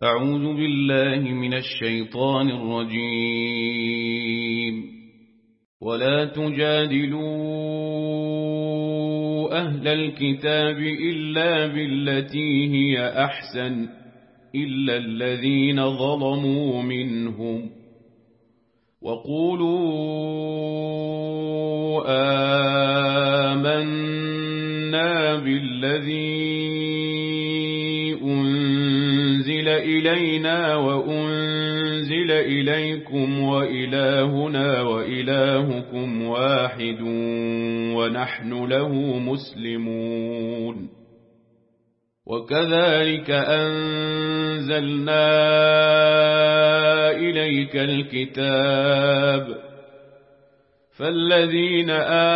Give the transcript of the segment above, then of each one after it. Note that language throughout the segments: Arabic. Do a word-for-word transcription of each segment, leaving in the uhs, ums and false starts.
أعوذ بالله من الشيطان الرجيم. ولا تجادلوا أهل الكتاب إلا بالتي هي أحسن إلا الذين ظلموا منهم وقولوا آمنا بالذي أنزل إلينا وأنزل إليكم وإلهنا وإلهكم واحد ونحن له مسلمون. وكذلك أنزلنا إليك الكتاب فالذين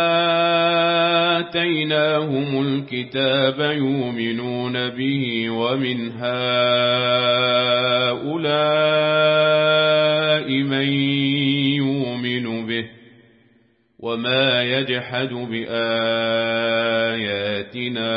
آتيناهم الكتاب يؤمنون به ومن هؤلاء من يؤمن به وما يجحد بآياتنا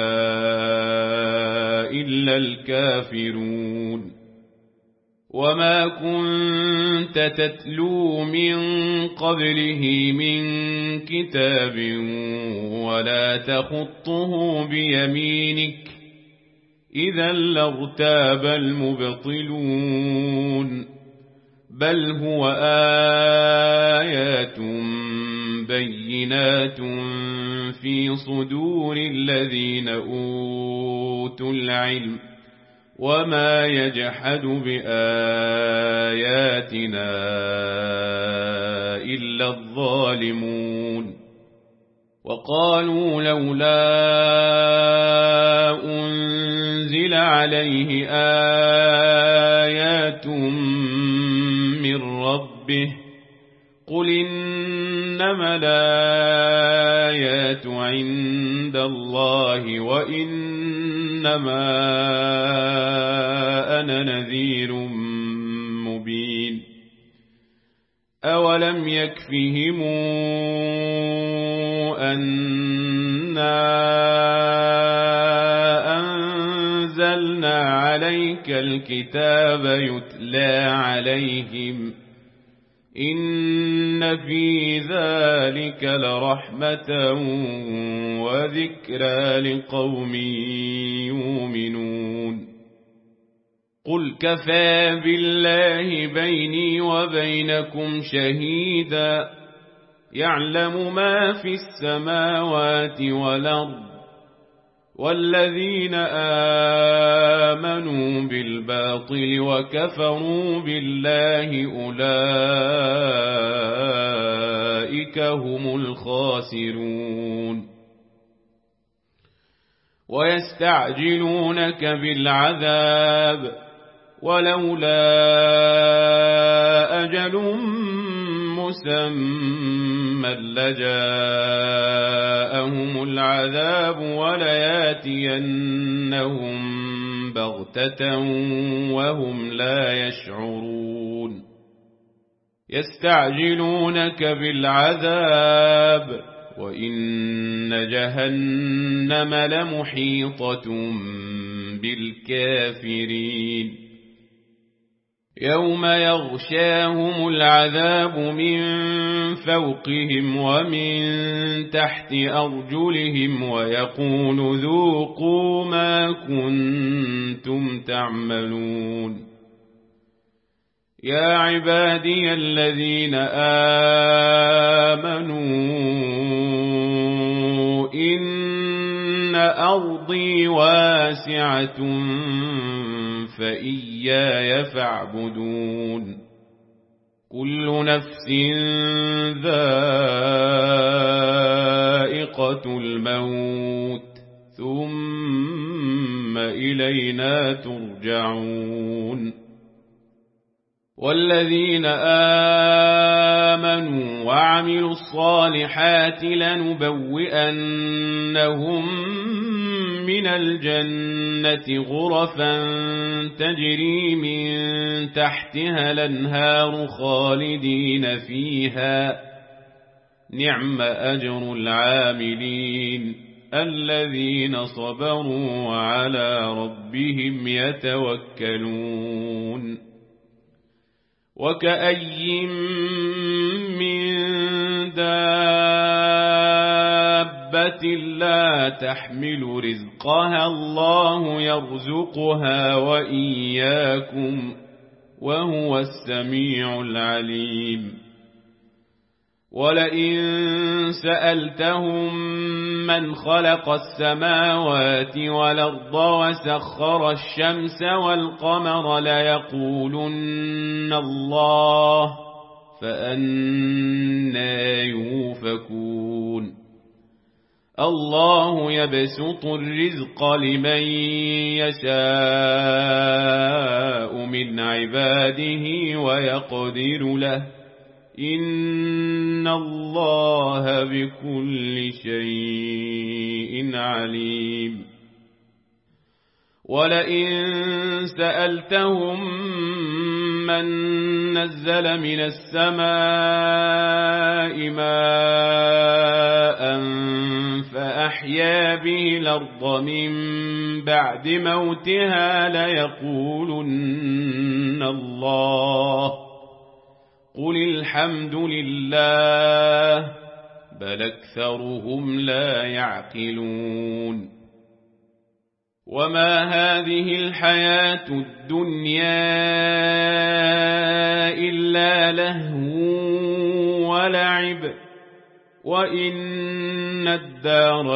إلا الكافرون. وما كنت تتلو من قبله من كتاب ولا تخطه بيمينك إذا لارتاب المبطلون. بل هو آيات بينات في صدور الذين أوتوا العلم وما يجحد بآياتنا إلا الظالمون. وقالوا لولا أنزل عليه آيات من ربه قل إنما الآيات عند الله وإنما أنا نذير مبين. أولم يكفهم أنا أنزلنا عليك الكتاب يتلى عليهم إن في ذلك لرحمة وذكرى لقوم يؤمنون. قل كفى بالله بيني وبينكم شهيدا يعلم ما في السماوات والأرض والذين آمنوا بالباطل وكفروا بالله أولئك هم الخاسرون. ويستعجلونك بالعذاب ولولا أجل مسمى لجاءهم العذاب ولياتينهم بغتة وهم لا يشعرون. يستعجلونك بالعذاب وإن جهنم لمحيطة بالكافرين. يوم يغشاهم العذاب من فوقهم ومن تحت أرجلهم ويقول ذوقوا ما كنتم تعملون. يا عبادي الذين آمنوا إن أرضي واسعة فإياي فاعبدون. كل نفس ذائقة الموت ثم إلينا ترجعون. والذين آمنوا وعملوا الصالحات لنبوئنهم من الجنة غرفا تجري من تحتها الأنهار خالدين فيها نعم أجر العاملين. الذين صبروا وعلى ربهم يتوكلون وكأي من دابة لا تحمل رزقها الله يرزقها وإياكم وهو السميع العليم ولئن سألتهم من خلق السماوات والأرض وسخر الشمس والقمر ليقولن الله فأنى يؤفكون الله يبسط الرزق لمن يشاء من عباده ويقدر له إن الله بكل شيء عليم ولئن سألتهم من نزل من السماء ماء فأحيا به الأرض من بعد موتها ليقولن الله قل الحمد لله بل أكثرهم لا يعقلون وما هذه الحياة الدنيا إلا لهو ولعب وإن الدار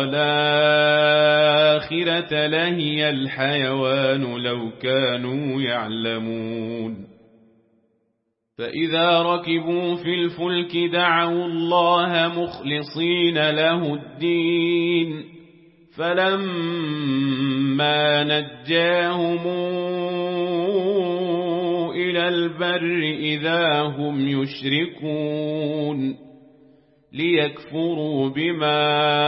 الآخرة لهي الحيوان لو كانوا يعلمون فإذا ركبوا في الفلك دعوا الله مخلصين له الدين فلما نجاهم إلى البر إذا هم يشركون ليكفروا بما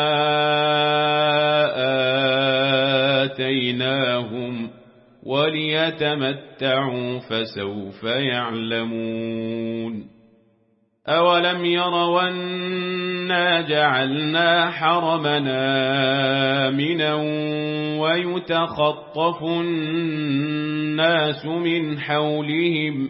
آتيناهم وليتمتعوا فسوف يعلمون أولم يروا أنا جعلنا حرمنا آمنا ويتخطف الناس من حولهم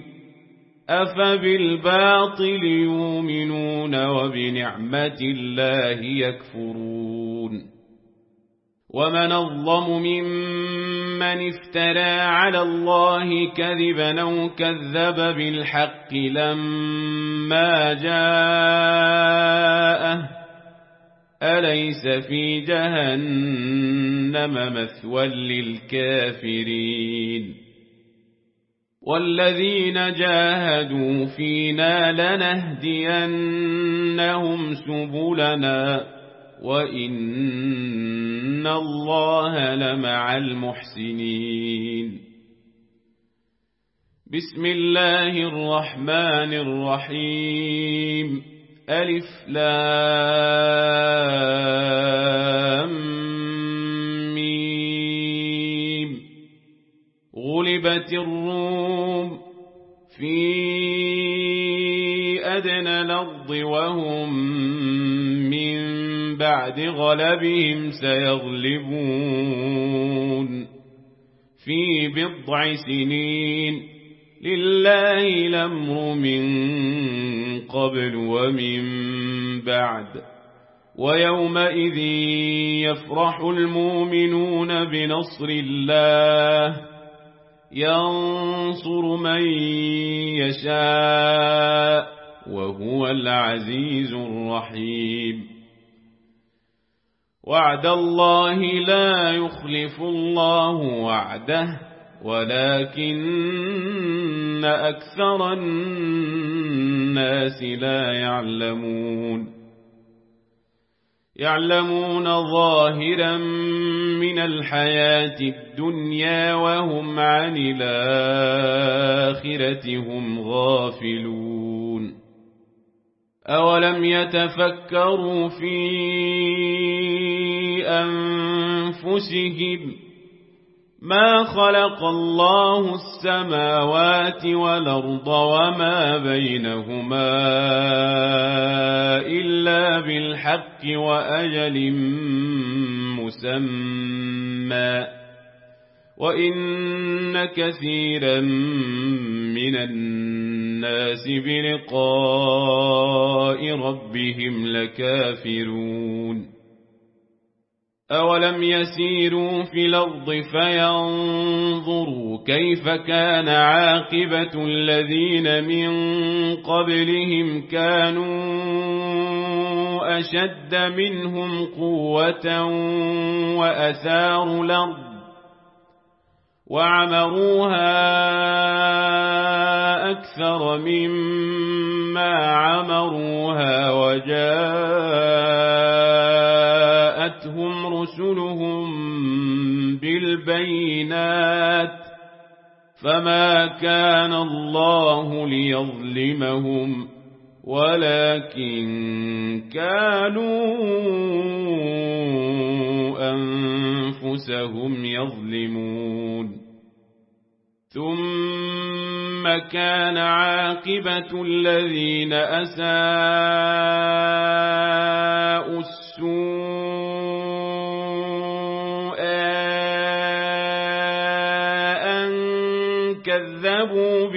أفبالباطل يؤمنون وبنعمة الله يكفرون ومن الظلم ممن افترى على الله كذبا أو كذب بالحق لما جاءه أليس في جهنم مثوى للكافرين والذين جاهدوا فينا لنهدينهم سبلنا وإن الله لمع المحسنين بسم الله الرحمن الرحيم ألف لام ميم غلبت الروم في أدنى الأرض وهم من بعد غلبهم سيغلبون في بضع سنين لله الأمر من قبل ومن بعد ويومئذ يفرح المؤمنون بنصر الله ينصر من يشاء وهو العزيز الرحيم وعد الله لا يخلف الله وعده ولكن أكثر الناس لا يعلمون يعلمون ظاهرا من الحياة الدنيا وهم عن الآخرة هم غافلون أولم يتفكروا في أنفسهم ما خلق الله السماوات والأرض وما بينهما إلا بالحق وأجل مسمى وإن كثيرا من الناس بلقاء ربهم لكافرون أولم يسيروا في الأرض فينظروا كيف كان عاقبة الذين من قبلهم كانوا أشد منهم قوة وأثاروا الأرض وعمروها أكثر مما عمروها وجاءتهم رسلهم بالبينات فما كان الله ليظلمهم ولكن كانوا أنفسهم يظلمون ثم كان عاقبة الذين أساءوا السوء أن كذبوا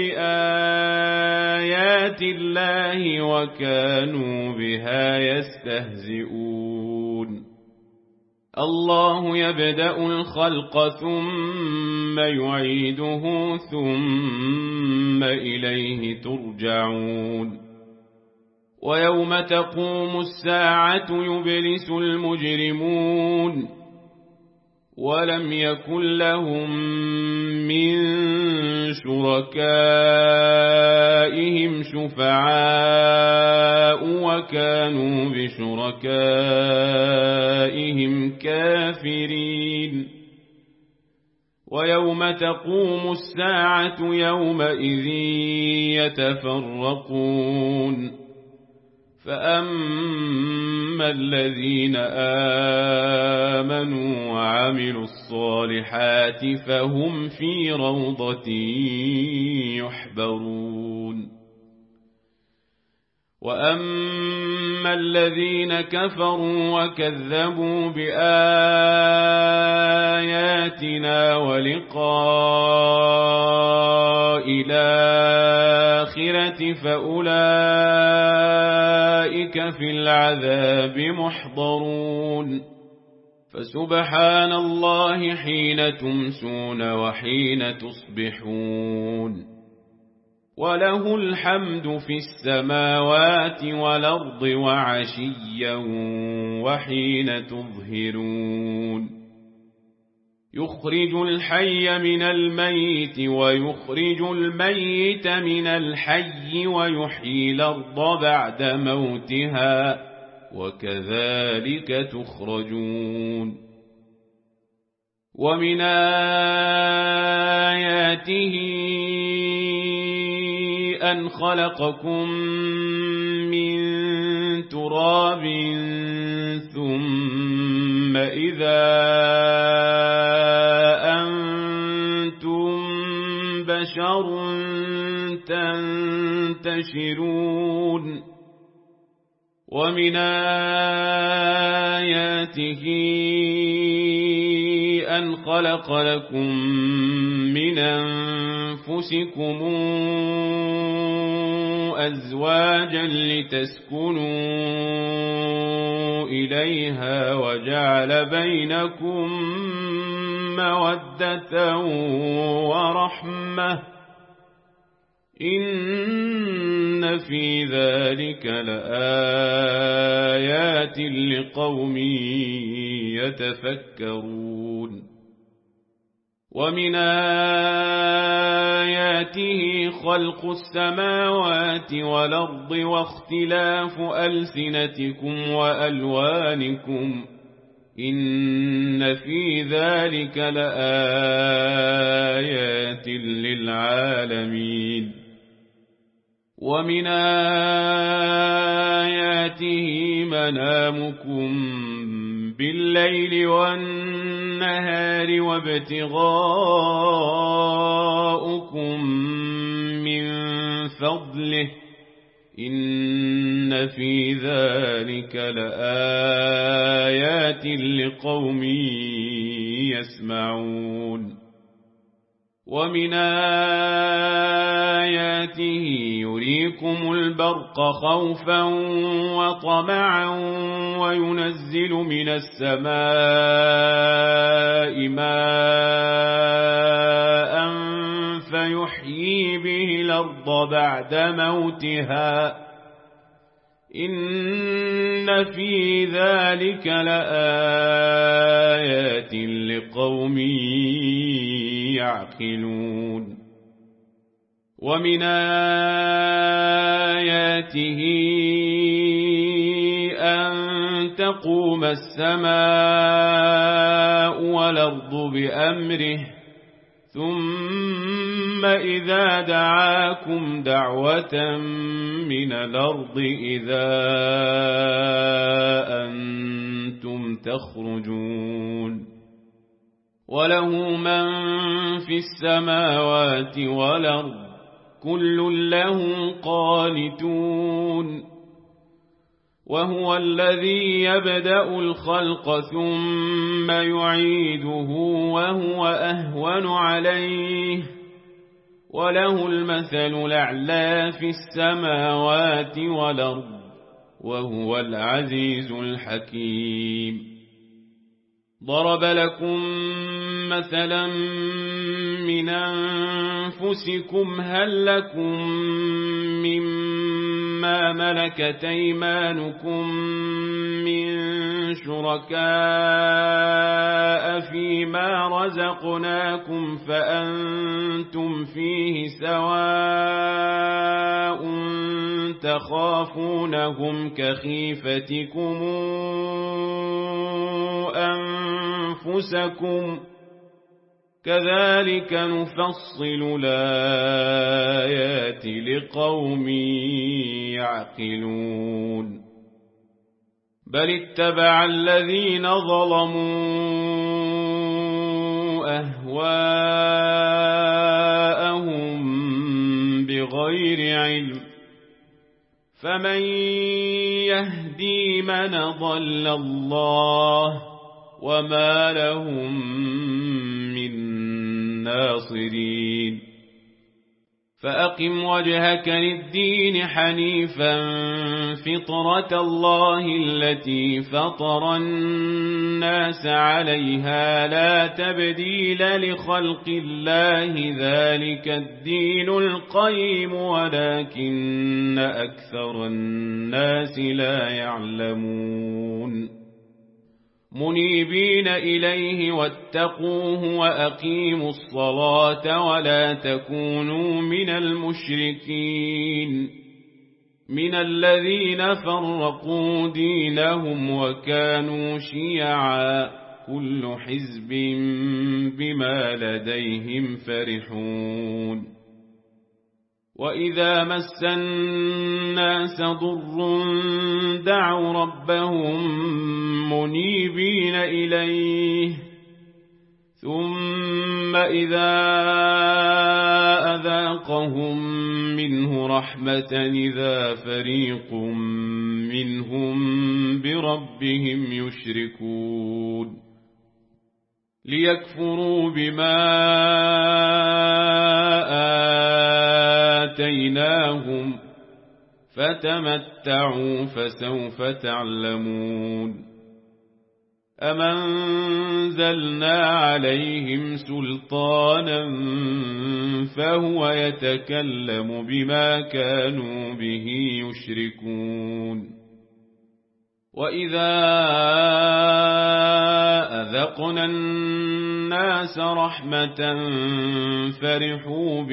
بآيات الله وكانوا بها يستهزئون الله يبدأ الخلق ثم يعيده ثم إليه ترجعون ويوم تقوم الساعة يبلس المجرمون ولم يكن لهم من شركائهم شفعاء وكانوا بشركائهم كافرين ويوم تقوم الساعة يومئذ يتفرقون فأما الذين آمنوا وعملوا الصالحات فهم في روضة يحبرون وأما الذين كفروا وكذبوا بآياتنا ولقاء الآخرة فأولئك في العذاب محضرون فسبحان الله حين تمسون وحين تصبحون وله الحمد في السماوات والأرض وعشيا وحين تظهرون يخرج الحي من الميت ويخرج الميت من الحي ويحيي الأرض بعد موتها وكذلك تخرجون ومن آياته أن خلقكم من تراب ثم إذا أنتم بشر تنتشرون ومن آياته أن خلق لكم من أنفسكم أزواجا لتسكنوا إليها وجعل بينكم مودة ورحمة إن في ذلك لآيات لقوم يتفكرون ومن آياته خلق السماوات والأرض واختلاف ألسنتكم وألوانكم إن في ذلك لآيات للعالمين ومن آياته منامكم بالليل والنهار وابتغاؤكم من فضله إن في ذلك لآيات لقوم يسمعون ومن آياته يريكم البرق خوفا وطمعا وينزل من السماء ماء فيحيي به الأرض بعد موتها إن في ذلك لآيات لقوم يعقلون ومن آياته أن تقوم السماء والأرض بأمره ثم إذا دعاكم دعوة من الأرض إذا أنتم تخرجون وله من في السماوات والأرض كل له قانتون وهو الذي يبدأ الخلق ثم يعيده وهو أهون عليه وله المثل الأعلى في السماوات والأرض وهو العزيز الحكيم ضرب لكم مثلا من أنفسكم هل لكم مما ملكت أيمانكم من شركاء فيما رزقناكم فأنتم فيه سواء تخافونهم كخيفتكم أنفسكم كذلك نفصل الآيات لقوم يعقلون بل اتبع الذين ظلموا أهواءهم بغير علم فمن يهدي من ضل الله وما لهم من ناصرين فأقم وجهك للدين حنيفا فطرة الله التي فطر الناس عليها لا تبديل لخلق الله ذلك الدين القيم ولكن أكثر الناس لا يعلمون منيبين إليه واتقوه وأقيموا الصلاة ولا تكونوا من المشركين من الذين فرقوا دينهم وكانوا شيعا كل حزب بما لديهم فرحون وإذا مس الناس ضر دعوا ربهم منيبين إليه ثم إذا أذاقهم منه رحمة إذا فريق منهم بربهم يشركون ليكفروا بما آتيناهم فتمتعوا فسوف تعلمون أم أنزلنا عليهم سلطانا فهو يتكلم بما كانوا به يشركون وإذا أذقنا الناس رحمة فرحوا